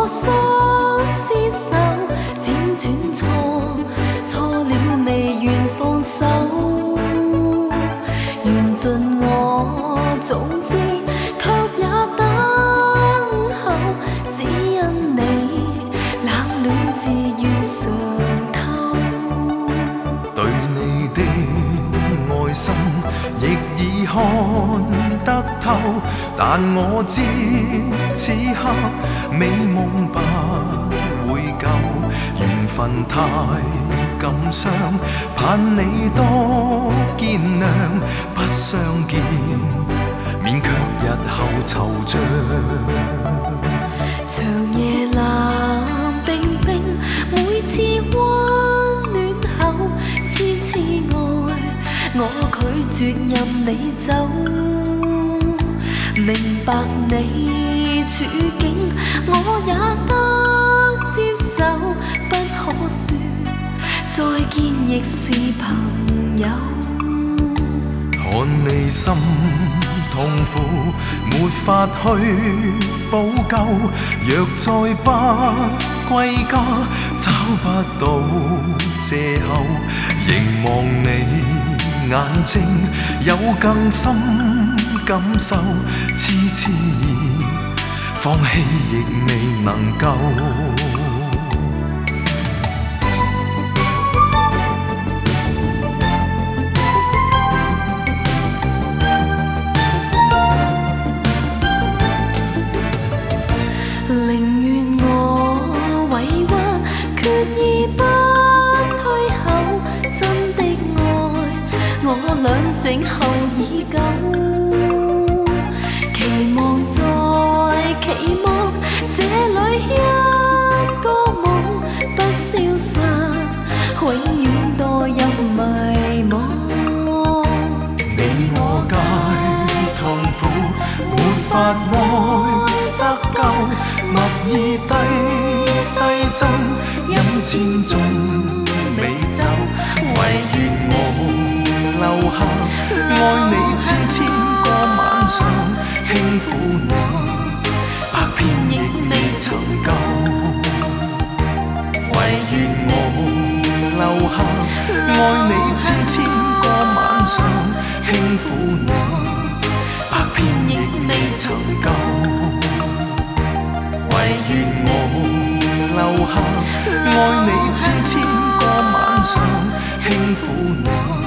相厮守，輾轉錯了未願放手，緣盡我早知，卻也等候，只因你冷暖自願嘗透。 對你的愛心亦已看得透，但我知此刻美夢不會夠，緣分太感傷，盼你多見諒，不相見免卻日後惆悵。 長夜冷冰冰，每次溫暖後，痴痴愛我拒絕任你走。明白你處境，我也得接受，不可說再見亦是朋友。 看你心痛苦，沒法去補救，若再不歸家，找不到藉口，凝望你眼睛，有更深感受，痴痴意放棄亦未能夠。 寧願我委屈，決意不退後，真的愛我倆靜候已久。期望再期望，這裏一個夢不消失，永遠墮入迷惘。 你我皆痛苦，沒法愛得夠，默意低斟，飲千種美酒，唯願我留下，愛你千個晚上，輕撫你百遍亦未曾夠，唯願我留下，愛你千個晚上，輕撫你百遍亦未曾夠，唯願我留下，愛你千個晚上，輕撫你